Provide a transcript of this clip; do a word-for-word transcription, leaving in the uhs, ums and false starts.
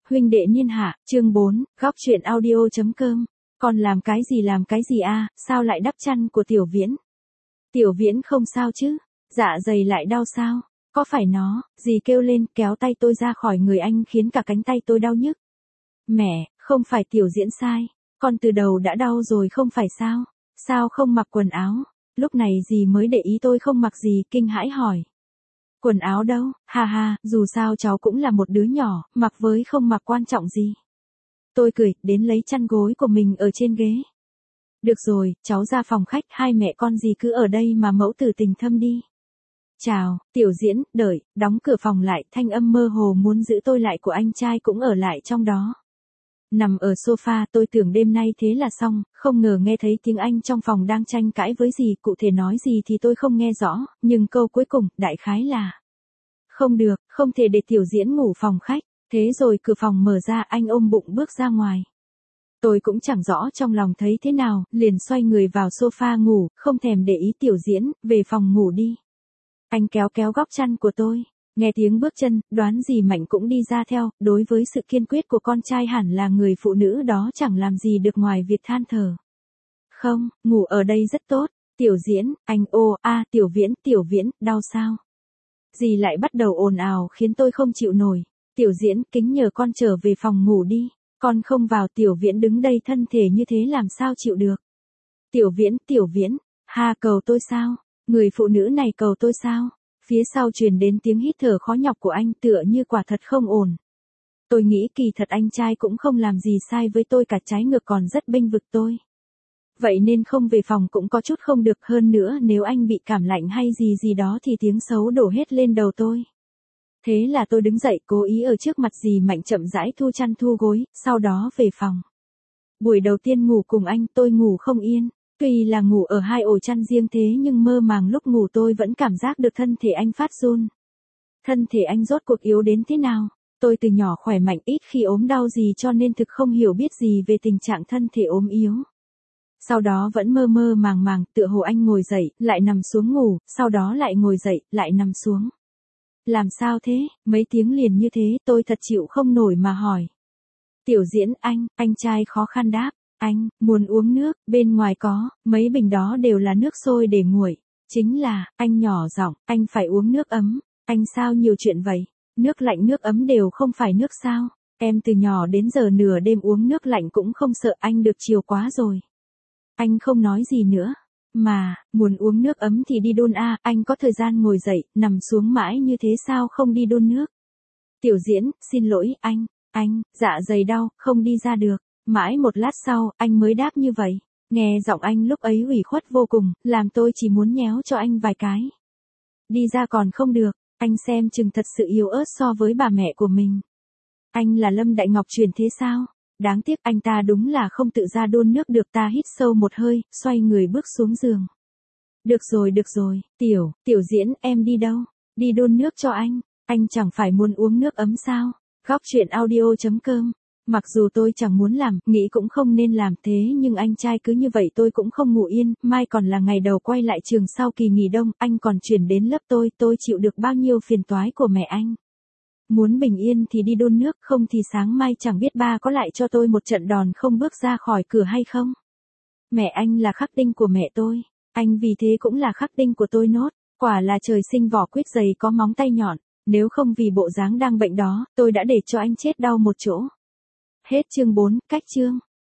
huynh đệ niên hạ, chương bốn, góc chuyện audio.com. Con làm cái gì làm cái gì a, sao lại đắp chăn của Tiểu Viễn? Tiểu Viễn không sao chứ? Dạ dày lại đau sao? Có phải nó? Dì kêu lên, kéo tay tôi ra khỏi người anh khiến cả cánh tay tôi đau nhức. Mẹ, không phải Tiểu Diễn sai. Con từ đầu đã đau rồi không phải sao? Sao không mặc quần áo? Lúc này dì mới để ý tôi không mặc gì, kinh hãi hỏi. Quần áo đâu, ha ha, dù sao cháu cũng là một đứa nhỏ, mặc với không mặc quan trọng gì. Tôi cười, đến lấy chăn gối của mình ở trên ghế. Được rồi, cháu ra phòng khách, hai mẹ con dì cứ ở đây mà mẫu tử tình thâm đi. Chào, Tiểu Diễn, đợi, đóng cửa phòng lại, thanh âm mơ hồ muốn giữ tôi lại của anh trai cũng ở lại trong đó. Nằm ở sofa tôi tưởng đêm nay thế là xong, không ngờ nghe thấy tiếng anh trong phòng đang tranh cãi với gì, cụ thể nói gì thì tôi không nghe rõ, nhưng câu cuối cùng, đại khái là không được, không thể để Tiểu Diễn ngủ phòng khách, thế rồi cửa phòng mở ra anh ôm bụng bước ra ngoài. Tôi cũng chẳng rõ trong lòng thấy thế nào, liền xoay người vào sofa ngủ, không thèm để ý Tiểu Diễn, về phòng ngủ đi. Anh kéo kéo góc chăn của tôi. Nghe tiếng bước chân, đoán gì Mạnh cũng đi ra theo, đối với sự kiên quyết của con trai hẳn là người phụ nữ đó chẳng làm gì được ngoài việc than thở. Không, ngủ ở đây rất tốt. Tiểu Diễn, anh ô, a, Tiểu Viễn, Tiểu Viễn, đau sao? Dì lại bắt đầu ồn ào khiến tôi không chịu nổi. Tiểu Diễn, kính nhờ con trở về phòng ngủ đi. Con không vào. Tiểu Viễn đứng đây thân thể như thế làm sao chịu được. Tiểu Viễn, Tiểu Viễn, ha, cầu tôi sao? Người phụ nữ này cầu tôi sao? Phía sau truyền đến tiếng hít thở khó nhọc của anh tựa như quả thật không ổn. Tôi nghĩ kỳ thật anh trai cũng không làm gì sai với tôi cả, trái ngược còn rất bênh vực tôi. Vậy nên không về phòng cũng có chút không được, hơn nữa nếu anh bị cảm lạnh hay gì gì đó thì tiếng xấu đổ hết lên đầu tôi. Thế là tôi đứng dậy cố ý ở trước mặt dì Mạnh chậm rãi thu chăn thu gối, sau đó về phòng. Buổi đầu tiên ngủ cùng anh tôi ngủ không yên. Tuy là ngủ ở hai ổ chăn riêng thế nhưng mơ màng lúc ngủ tôi vẫn cảm giác được thân thể anh phát run. Thân thể anh rốt cuộc yếu đến thế nào? Tôi từ nhỏ khỏe mạnh ít khi ốm đau gì cho nên thực không hiểu biết gì về tình trạng thân thể ốm yếu. Sau đó vẫn mơ mơ màng màng, tựa hồ anh ngồi dậy, lại nằm xuống ngủ, sau đó lại ngồi dậy, lại nằm xuống. Làm sao thế? Mấy tiếng liền như thế tôi thật chịu không nổi mà hỏi. Tiểu Diễn, anh, anh trai khó khăn đáp. Anh, muốn uống nước, bên ngoài có, mấy bình đó đều là nước sôi để nguội. Chính là, anh nhỏ giọng, anh phải uống nước ấm. Anh sao nhiều chuyện vậy? Nước lạnh nước ấm đều không phải nước sao? Em từ nhỏ đến giờ nửa đêm uống nước lạnh cũng không sợ, anh được chiều quá rồi. Anh không nói gì nữa. Mà, muốn uống nước ấm thì đi đun a, anh có thời gian ngồi dậy, nằm xuống mãi như thế sao không đi đun nước? Tiểu Diễn, xin lỗi, anh, anh, dạ dày đau, không đi ra được. Mãi một lát sau, anh mới đáp như vậy. Nghe giọng anh lúc ấy ủy khuất vô cùng, làm tôi chỉ muốn nhéo cho anh vài cái. Đi ra còn không được, anh xem chừng thật sự yếu ớt so với bà mẹ của mình. Anh là Lâm Đại Ngọc truyền thế sao? Đáng tiếc anh ta đúng là không tự ra đun nước được. Ta hít sâu một hơi, xoay người bước xuống giường. Được rồi được rồi, Tiểu, Tiểu Diễn, em đi đâu? Đi đun nước cho anh, anh chẳng phải muốn uống nước ấm sao? Góc chuyện audio.com. Mặc dù tôi chẳng muốn làm, nghĩ cũng không nên làm thế nhưng anh trai cứ như vậy tôi cũng không ngủ yên, mai còn là ngày đầu quay lại trường sau kỳ nghỉ đông, anh còn chuyển đến lớp tôi, tôi chịu được bao nhiêu phiền toái của mẹ anh. Muốn bình yên thì đi đun nước, không thì sáng mai chẳng biết ba có lại cho tôi một trận đòn không bước ra khỏi cửa hay không. Mẹ anh là khắc tinh của mẹ tôi, anh vì thế cũng là khắc tinh của tôi nốt, quả là trời sinh vỏ quýt dày có móng tay nhọn, nếu không vì bộ dáng đang bệnh đó, tôi đã để cho anh chết đau một chỗ. Hết chương bốn, cách chương.